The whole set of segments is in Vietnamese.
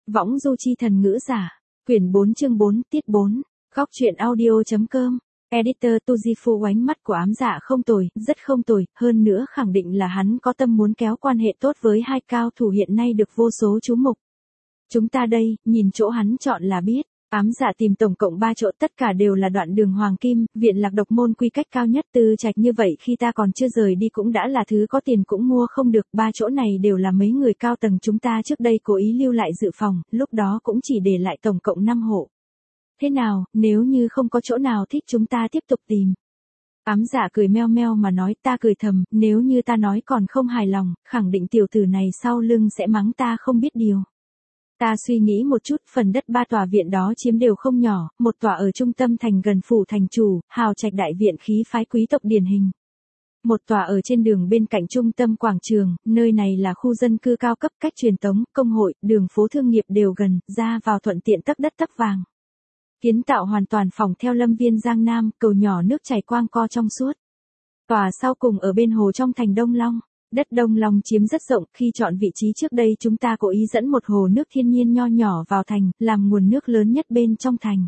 Võng du chi thần ngữ giả. Quyển 4 chương 4 tiết 4. Góc truyện audio.com. Editor Tujifu ánh mắt của ám dạ không tồi, rất không tồi, hơn nữa khẳng định là hắn có tâm muốn kéo quan hệ tốt với hai cao thủ hiện nay được vô số chú mục. Chúng ta đây, nhìn chỗ hắn chọn là biết. Ám dạ tìm tổng cộng 3 chỗ, tất cả đều là đoạn đường hoàng kim, viện lạc độc môn quy cách cao nhất. Tư Trạch như vậy khi ta còn chưa rời đi cũng đã là thứ có tiền cũng mua không được. 3 chỗ này đều là mấy người cao tầng chúng ta trước đây cố ý lưu lại dự phòng, lúc đó cũng chỉ để lại tổng cộng 5 hộ. Thế nào, nếu như không có chỗ nào thích chúng ta tiếp tục tìm. Ám dạ cười meo meo mà nói. Ta cười thầm, nếu như ta nói còn không hài lòng, khẳng định tiểu tử này sau lưng sẽ mắng ta không biết điều. Ta suy nghĩ một chút, phần đất 3 tòa viện đó chiếm đều không nhỏ, một tòa ở trung tâm thành gần phủ thành chủ, hào trạch đại viện khí phái quý tộc điển hình. Một tòa ở trên đường bên cạnh trung tâm quảng trường, nơi này là khu dân cư cao cấp, cách truyền tống, công hội, đường phố thương nghiệp đều gần, ra vào thuận tiện tấc đất tấc vàng. Kiến tạo hoàn toàn phòng theo lâm viên Giang Nam, cầu nhỏ nước chảy quang co trong suốt. Tòa sau cùng ở bên hồ trong thành Đông Long. Đất Đông Long chiếm rất rộng, khi chọn vị trí trước đây chúng ta cố ý dẫn một hồ nước thiên nhiên nho nhỏ vào thành, làm nguồn nước lớn nhất bên trong thành.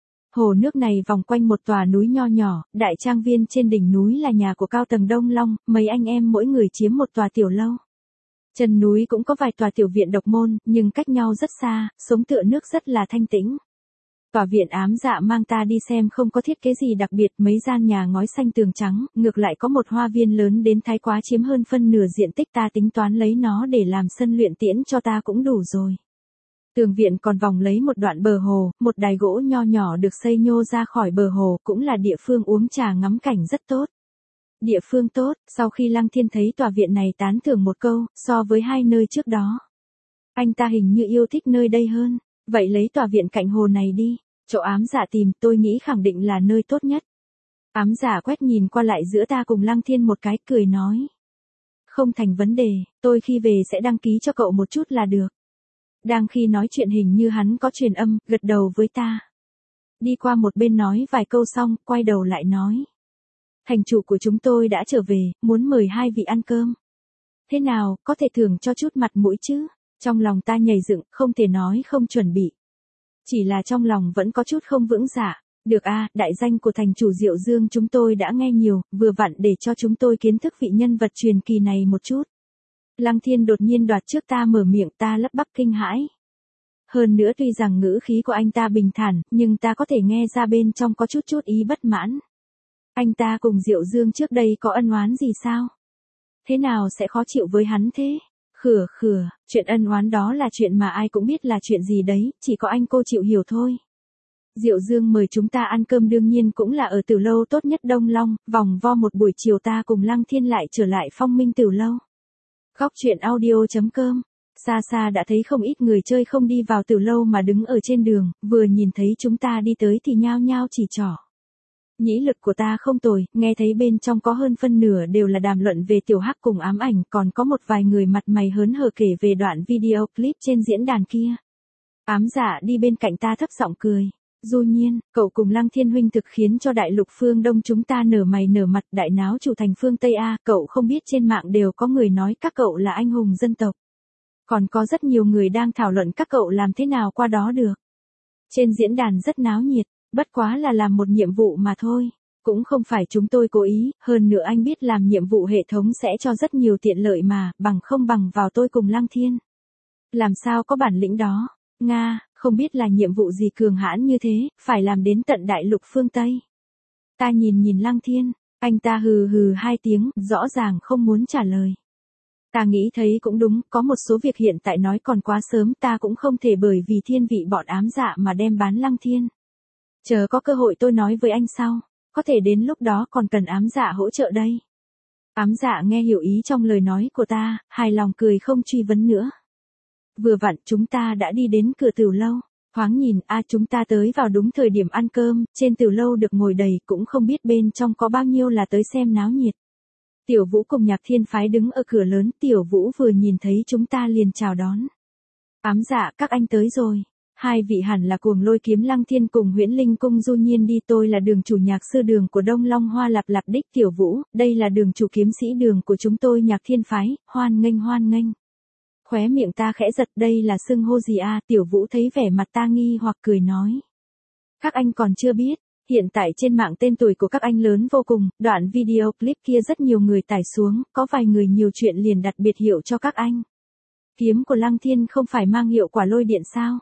Hồ nước này vòng quanh một tòa núi nho nhỏ, đại trang viên trên đỉnh núi là nhà của cao tầng Đông Long, mấy anh em mỗi người chiếm một tòa tiểu lâu. Chân núi cũng có vài tòa tiểu viện độc môn, nhưng cách nhau rất xa, sống tựa nước rất là thanh tĩnh. Tòa viện ám dạ mang ta đi xem không có thiết kế gì đặc biệt, mấy gian nhà ngói xanh tường trắng, ngược lại có một hoa viên lớn đến thái quá chiếm hơn phân nửa diện tích, ta tính toán lấy nó để làm sân luyện tiễn cho ta cũng đủ rồi. Tường viện còn vòng lấy một đoạn bờ hồ, một đài gỗ nho nhỏ được xây nhô ra khỏi bờ hồ, cũng là địa phương uống trà ngắm cảnh rất tốt. Địa phương tốt, sau khi Lăng Thiên thấy tòa viện này tán thưởng một câu, so với hai nơi trước đó. Anh ta hình như yêu thích nơi đây hơn. Vậy lấy tòa viện cạnh hồ này đi, chỗ ám dạ tìm, tôi nghĩ khẳng định là nơi tốt nhất. Ám dạ quét nhìn qua lại giữa ta cùng Lăng Thiên một cái, cười nói. Không thành vấn đề, tôi khi về sẽ đăng ký cho cậu một chút là được. Đang khi nói chuyện hình như hắn có truyền âm, gật đầu với ta. Đi qua một bên nói vài câu xong, quay đầu lại nói. Thành chủ của chúng tôi đã trở về, muốn mời hai vị ăn cơm. Thế nào, có thể thưởng cho chút mặt mũi chứ? Trong lòng ta nhảy dựng, không thể nói không chuẩn bị. Chỉ là trong lòng vẫn có chút không vững dạ. Được a, đại danh của thành chủ Diệu Dương chúng tôi đã nghe nhiều, vừa vặn để cho chúng tôi kiến thức vị nhân vật truyền kỳ này một chút. Lăng Thiên đột nhiên đoạt trước ta mở miệng, ta lắp bắp kinh hãi. Hơn nữa tuy rằng ngữ khí của anh ta bình thản, nhưng ta có thể nghe ra bên trong có chút ý bất mãn. Anh ta cùng Diệu Dương trước đây có ân oán gì sao? Thế nào sẽ khó chịu với hắn thế? Khửa, chuyện ân oán đó là chuyện mà ai cũng biết là chuyện gì đấy, chỉ có anh cô chịu hiểu thôi. Diệu Dương mời chúng ta ăn cơm đương nhiên cũng là ở tiểu lâu tốt nhất Đông Long, vòng vo một buổi chiều ta cùng Lăng Thiên lại trở lại Phong Minh tiểu lâu. Góc truyện audio.com. Xa xa đã thấy không ít người chơi không đi vào tiểu lâu mà đứng ở trên đường, vừa nhìn thấy chúng ta đi tới thì nhao nhao chỉ trỏ. Nhĩ lực của ta không tồi, nghe thấy bên trong có hơn phân nửa đều là đàm luận về tiểu hắc cùng ám ảnh, còn có một vài người mặt mày hớn hở kể về đoạn video clip trên diễn đàn kia. Ám dạ đi bên cạnh ta thấp giọng cười. Du Nhiên, cậu cùng Lăng Thiên huynh thực khiến cho đại lục phương Đông chúng ta nở mày nở mặt, đại náo chủ thành phương Tây A, cậu không biết trên mạng đều có người nói các cậu là anh hùng dân tộc. Còn có rất nhiều người đang thảo luận các cậu làm thế nào qua đó được. Trên diễn đàn rất náo nhiệt. Bất quá là làm một nhiệm vụ mà thôi, cũng không phải chúng tôi cố ý, hơn nữa anh biết làm nhiệm vụ hệ thống sẽ cho rất nhiều tiện lợi mà, bằng không bằng vào tôi cùng Lăng Thiên. Làm sao có bản lĩnh đó, Nga, không biết là nhiệm vụ gì cường hãn như thế, phải làm đến tận đại lục phương Tây. Ta nhìn Lăng Thiên, anh ta hừ hai tiếng, rõ ràng không muốn trả lời. Ta nghĩ thấy cũng đúng, có một số việc hiện tại nói còn quá sớm, ta cũng không thể bởi vì thiên vị bọn ám dạ mà đem bán Lăng Thiên. Chờ có cơ hội tôi nói với anh sau, có thể đến lúc đó còn cần ám dạ hỗ trợ đây. Ám dạ nghe hiểu ý trong lời nói của ta, hài lòng cười không truy vấn nữa. Vừa vặn chúng ta đã đi đến cửa tiểu lâu, thoáng nhìn chúng ta tới vào đúng thời điểm ăn cơm, trên tiểu lâu được ngồi đầy cũng không biết bên trong có bao nhiêu là tới xem náo nhiệt. Tiểu Vũ cùng Nhạc Thiên Phái đứng ở cửa lớn, Tiểu Vũ vừa nhìn thấy chúng ta liền chào đón. Ám dạ các anh tới rồi. Hai vị hẳn là Cuồng Lôi Kiếm Lăng Thiên cùng Huyễn Linh Cung Du Nhiên đi, tôi là đường chủ nhạc sư đường của Đông Long Hoa Lạp Lạp đích Tiểu Vũ, đây là đường chủ kiếm sĩ đường của chúng tôi Nhạc Thiên Phái, hoan nghênh. Khóe miệng ta khẽ giật, đây là xưng hô gì à? Tiểu Vũ thấy vẻ mặt ta nghi hoặc cười nói. Các anh còn chưa biết, hiện tại trên mạng tên tuổi của các anh lớn vô cùng, đoạn video clip kia rất nhiều người tải xuống, có vài người nhiều chuyện liền đặt biệt hiệu cho các anh. Kiếm của Lăng Thiên không phải mang hiệu quả lôi điện sao?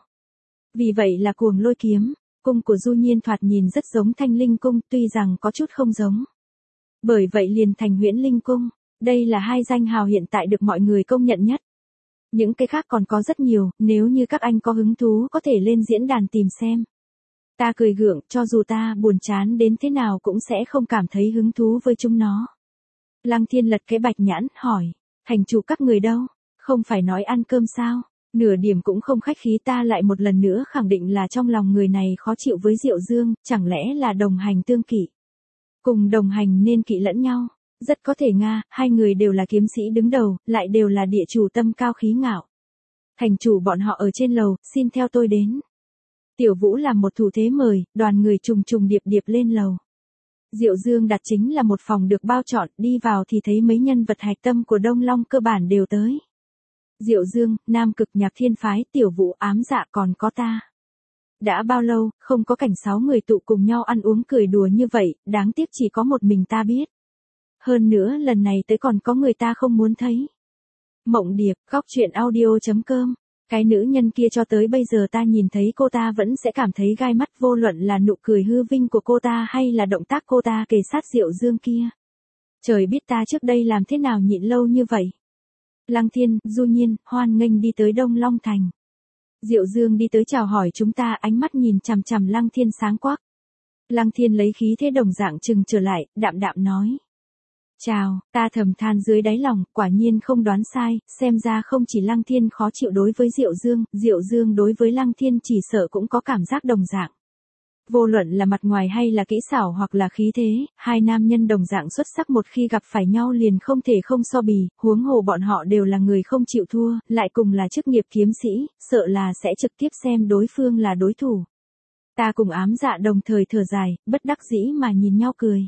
Vì vậy là cuồng lôi kiếm. Cung của Du Nhiên thoạt nhìn rất giống Thanh Linh cung, tuy rằng có chút không giống. Bởi vậy liền thành Huyễn Linh cung. Đây là hai danh hào hiện tại được mọi người công nhận nhất. Những cái khác còn có rất nhiều, nếu như các anh có hứng thú có thể lên diễn đàn tìm xem. Ta cười gượng, cho dù ta buồn chán đến thế nào cũng sẽ không cảm thấy hứng thú với chúng nó. Lăng Thiên lật cái bạch nhãn, hỏi, thành chủ các người đâu? Không phải nói ăn cơm sao? Nửa điểm cũng không khách khí, ta lại một lần nữa khẳng định là trong lòng người này khó chịu với Diệu Dương, chẳng lẽ là đồng hành tương kỵ? Cùng đồng hành nên kỵ lẫn nhau. Rất có thể Nga, hai người đều là kiếm sĩ đứng đầu, lại đều là địa chủ tâm cao khí ngạo. Thành chủ bọn họ ở trên lầu, xin theo tôi đến. Tiểu Vũ làm một thủ thế mời, đoàn người trùng trùng điệp điệp lên lầu. Diệu Dương đặt chính là một phòng được bao trọn, đi vào thì thấy mấy nhân vật hạch tâm của Đông Long cơ bản đều tới. Diệu Dương, Nam Cực Nhạc Thiên Phái, Tiểu Vũ, Ám Dạ, còn có ta. Đã bao lâu, không có cảnh 6 người tụ cùng nhau ăn uống cười đùa như vậy, đáng tiếc chỉ có một mình ta biết. Hơn nữa lần này tới còn có người ta không muốn thấy. Mộng Điệp, Góc Truyện Audio.com. Cái nữ nhân kia cho tới bây giờ ta nhìn thấy cô ta vẫn sẽ cảm thấy gai mắt, vô luận là nụ cười hư vinh của cô ta hay là động tác cô ta kề sát Diệu Dương kia. Trời biết ta trước đây làm thế nào nhịn lâu như vậy. Lăng Thiên, Du Nhiên, hoan nghênh đi tới Đông Long Thành. Diệu Dương đi tới chào hỏi chúng ta, ánh mắt nhìn chằm chằm Lăng Thiên sáng quắc. Lăng Thiên lấy khí thế đồng dạng chừng trở lại, đạm đạm nói. Chào, ta thầm than dưới đáy lòng, quả nhiên không đoán sai, xem ra không chỉ Lăng Thiên khó chịu đối với Diệu Dương đối với Lăng Thiên chỉ sợ cũng có cảm giác đồng dạng. Vô luận là mặt ngoài hay là kỹ xảo hoặc là khí thế, hai nam nhân đồng dạng xuất sắc, một khi gặp phải nhau liền không thể không so bì, huống hồ bọn họ đều là người không chịu thua, lại cùng là chức nghiệp kiếm sĩ, sợ là sẽ trực tiếp xem đối phương là đối thủ. Ta cùng Ám Dạ đồng thời thở dài, bất đắc dĩ mà nhìn nhau cười.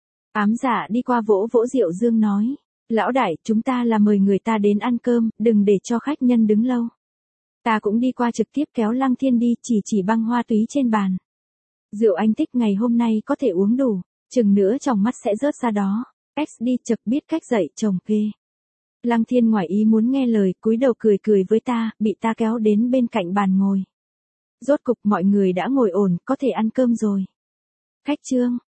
Ám Dạ đi qua vỗ vỗ Diệu Dương nói, lão đại, chúng ta là mời người ta đến ăn cơm, đừng để cho khách nhân đứng lâu. Ta cũng đi qua trực tiếp kéo Lăng Thiên đi, chỉ băng hoa túy trên bàn. Rượu anh tích ngày hôm nay có thể uống đủ, chừng nữa trong mắt sẽ rớt ra đó. X đi chật biết cách dạy chồng ghê. Lăng Thiên ngoài ý muốn nghe lời, cúi đầu cười cười với ta, bị ta kéo đến bên cạnh bàn ngồi. Rốt cục mọi người đã ngồi ổn, có thể ăn cơm rồi. Khách trương,